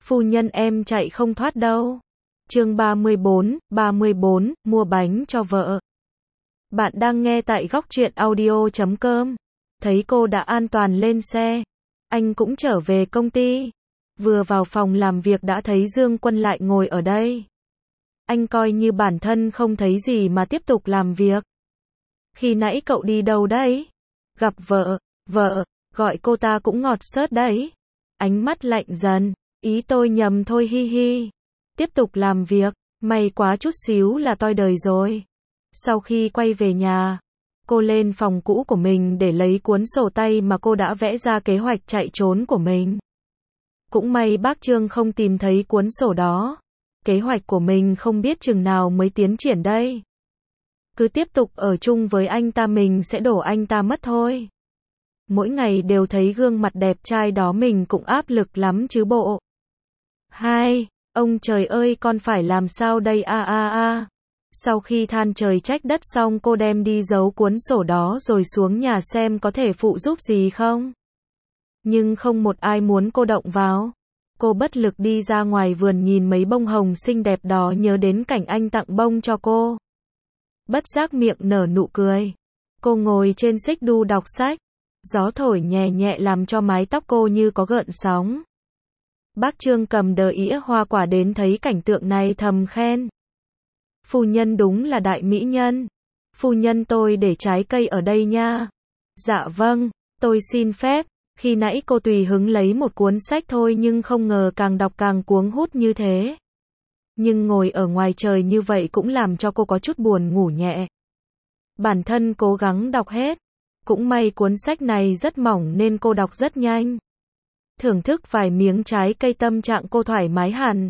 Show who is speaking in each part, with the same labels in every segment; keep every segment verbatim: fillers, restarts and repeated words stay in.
Speaker 1: Phu nhân em chạy không thoát đâu. Chương ba mươi bốn, ba mươi bốn, mua bánh cho vợ. Bạn đang nghe tại góc truyện audio chấm com. Thấy cô đã an toàn lên xe, anh cũng trở về công ty. Vừa vào phòng làm việc đã thấy Dương Quân lại ngồi ở đây. Anh coi như bản thân không thấy gì mà tiếp tục làm việc. Khi nãy cậu đi đâu đấy? Gặp vợ, vợ, gọi cô ta cũng ngọt xớt đấy. Ánh mắt lạnh dần, ý tôi nhầm thôi hi hi. Tiếp tục làm việc, may quá chút xíu là toi đời rồi. Sau khi quay về nhà, cô lên phòng cũ của mình để lấy cuốn sổ tay mà cô đã vẽ ra kế hoạch chạy trốn của mình. Cũng may bác Trương không tìm thấy cuốn sổ đó. Kế hoạch của mình không biết chừng nào mới tiến triển đây. Cứ tiếp tục ở chung với anh ta mình sẽ đổ anh ta mất thôi. Mỗi ngày đều thấy gương mặt đẹp trai đó mình cũng áp lực lắm chứ bộ. Hai, ông trời ơi con phải làm sao đây a a a. Sau khi than trời trách đất xong cô đem đi giấu cuốn sổ đó rồi xuống nhà xem có thể phụ giúp gì không. Nhưng không một ai muốn cô động vào. Cô bất lực đi ra ngoài vườn nhìn mấy bông hồng xinh đẹp đó nhớ đến cảnh anh tặng bông cho cô. Bất giác miệng nở nụ cười. Cô ngồi trên xích đu đọc sách. Gió thổi nhẹ nhẹ làm cho mái tóc cô như có gợn sóng. Bác Trương cầm đờ ĩa hoa quả đến thấy cảnh tượng này thầm khen. Phu nhân đúng là đại mỹ nhân. Phu nhân tôi để trái cây ở đây nha. Dạ vâng, tôi xin phép. Khi nãy cô tùy hứng lấy một cuốn sách thôi nhưng không ngờ càng đọc càng cuống hút như thế. Nhưng ngồi ở ngoài trời như vậy cũng làm cho cô có chút buồn ngủ nhẹ. Bản thân cố gắng đọc hết. Cũng may cuốn sách này rất mỏng nên cô đọc rất nhanh. Thưởng thức vài miếng trái cây tâm trạng cô thoải mái hẳn.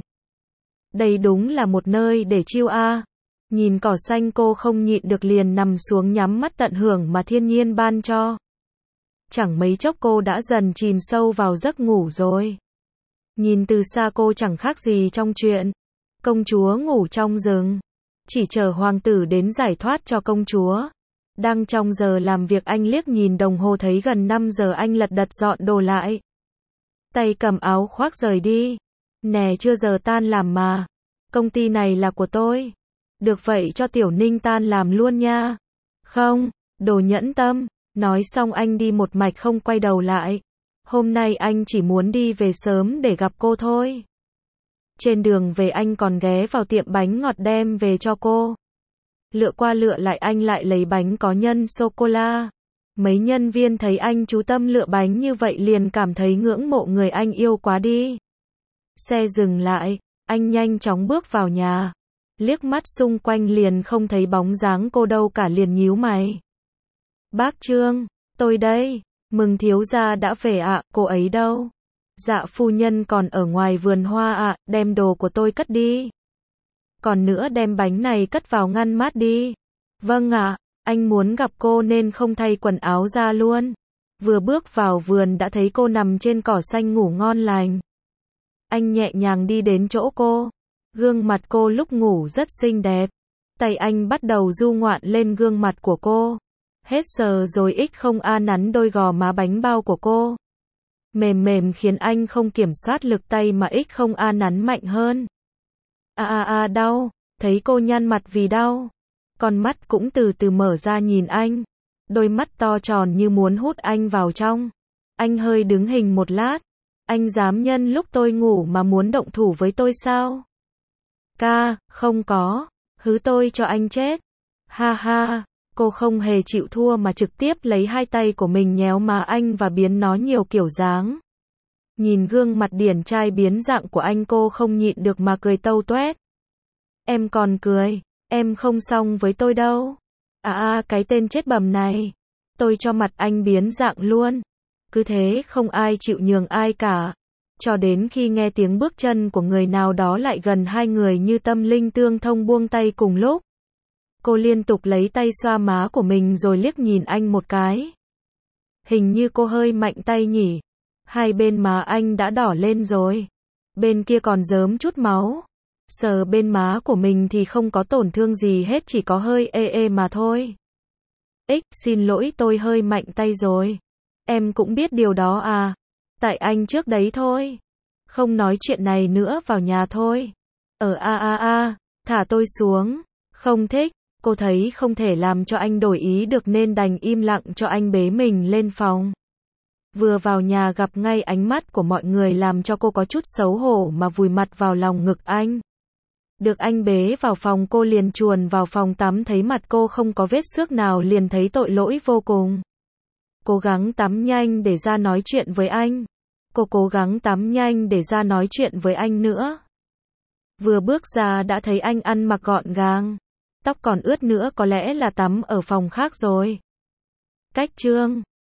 Speaker 1: Đây đúng là một nơi để chill a. Nhìn cỏ xanh cô không nhịn được liền nằm xuống nhắm mắt tận hưởng mà thiên nhiên ban cho. Chẳng mấy chốc cô đã dần chìm sâu vào giấc ngủ rồi. Nhìn từ xa cô chẳng khác gì trong truyện. Công chúa ngủ trong rừng. Chỉ chờ hoàng tử đến giải thoát cho công chúa. Đang trong giờ làm việc anh liếc nhìn đồng hồ thấy gần năm giờ anh lật đật dọn đồ lại. Tay cầm áo khoác rời đi. Nè chưa giờ tan làm mà. Công ty này là của tôi. Được vậy cho Tiểu Ninh tan làm luôn nha. Không, đồ nhẫn tâm. Nói xong anh đi một mạch không quay đầu lại. Hôm nay anh chỉ muốn đi về sớm để gặp cô thôi. Trên đường về anh còn ghé vào tiệm bánh ngọt đem về cho cô. Lựa qua lựa lại anh lại lấy bánh có nhân sô-cô-la. Mấy nhân viên thấy anh chú tâm lựa bánh như vậy liền cảm thấy ngưỡng mộ người anh yêu quá đi. Xe dừng lại, anh nhanh chóng bước vào nhà. Liếc mắt xung quanh liền không thấy bóng dáng cô đâu cả liền nhíu mày. Bác Trương, tôi đây, mừng thiếu gia đã về ạ, cô ấy đâu? Dạ phu nhân còn ở ngoài vườn hoa ạ, đem đồ của tôi cất đi. Còn nữa đem bánh này cất vào ngăn mát đi. Vâng ạ, anh muốn gặp cô nên không thay quần áo ra luôn. Vừa bước vào vườn đã thấy cô nằm trên cỏ xanh ngủ ngon lành. Anh nhẹ nhàng đi đến chỗ cô. Gương mặt cô lúc ngủ rất xinh đẹp. Tay anh bắt đầu du ngoạn lên gương mặt của cô. Hết sờ rồi ích không a nắn đôi gò má bánh bao của cô. Mềm mềm khiến anh không kiểm soát lực tay mà ích không a nắn mạnh hơn. A a a đau, thấy cô nhăn mặt vì đau. Con mắt cũng từ từ mở ra nhìn anh. Đôi mắt to tròn như muốn hút anh vào trong. Anh hơi đứng hình một lát. Anh dám nhân lúc tôi ngủ mà muốn động thủ với tôi sao? Ca, không có. Hứ tôi cho anh chết. Ha ha, cô không hề chịu thua mà trực tiếp lấy hai tay của mình nhéo má anh và biến nó nhiều kiểu dáng. Nhìn gương mặt điển trai biến dạng của anh cô không nhịn được mà cười tâu toét. Em còn cười, em không xong với tôi đâu. À à cái tên chết bầm này. Tôi cho mặt anh biến dạng luôn. Cứ thế không ai chịu nhường ai cả. Cho đến khi nghe tiếng bước chân của người nào đó lại gần hai người như tâm linh tương thông buông tay cùng lúc. Cô liên tục lấy tay xoa má của mình rồi liếc nhìn anh một cái. Hình như cô hơi mạnh tay nhỉ. Hai bên má anh đã đỏ lên rồi. Bên kia còn rớm chút máu. Sờ bên má của mình thì không có tổn thương gì hết chỉ có hơi ê ê mà thôi. Ích, xin lỗi tôi hơi mạnh tay rồi. Em cũng biết điều đó à. Tại anh trước đấy thôi. Không nói chuyện này nữa, vào nhà thôi. Ờ a a a, thả tôi xuống. Không thích. Cô thấy không thể làm cho anh đổi ý được nên đành im lặng cho anh bế mình lên phòng. Vừa vào nhà gặp ngay ánh mắt của mọi người làm cho cô có chút xấu hổ mà vùi mặt vào lòng ngực anh. Được anh bế vào phòng cô liền chuồn vào phòng tắm, thấy mặt cô không có vết xước nào liền thấy tội lỗi vô cùng. Cố gắng tắm nhanh để ra nói chuyện với anh. Cô cố gắng tắm nhanh để ra nói chuyện với anh nữa. Vừa bước ra đã thấy anh ăn mặc gọn gàng. Tóc còn ướt nữa, có lẽ là tắm ở phòng khác rồi. Cách chương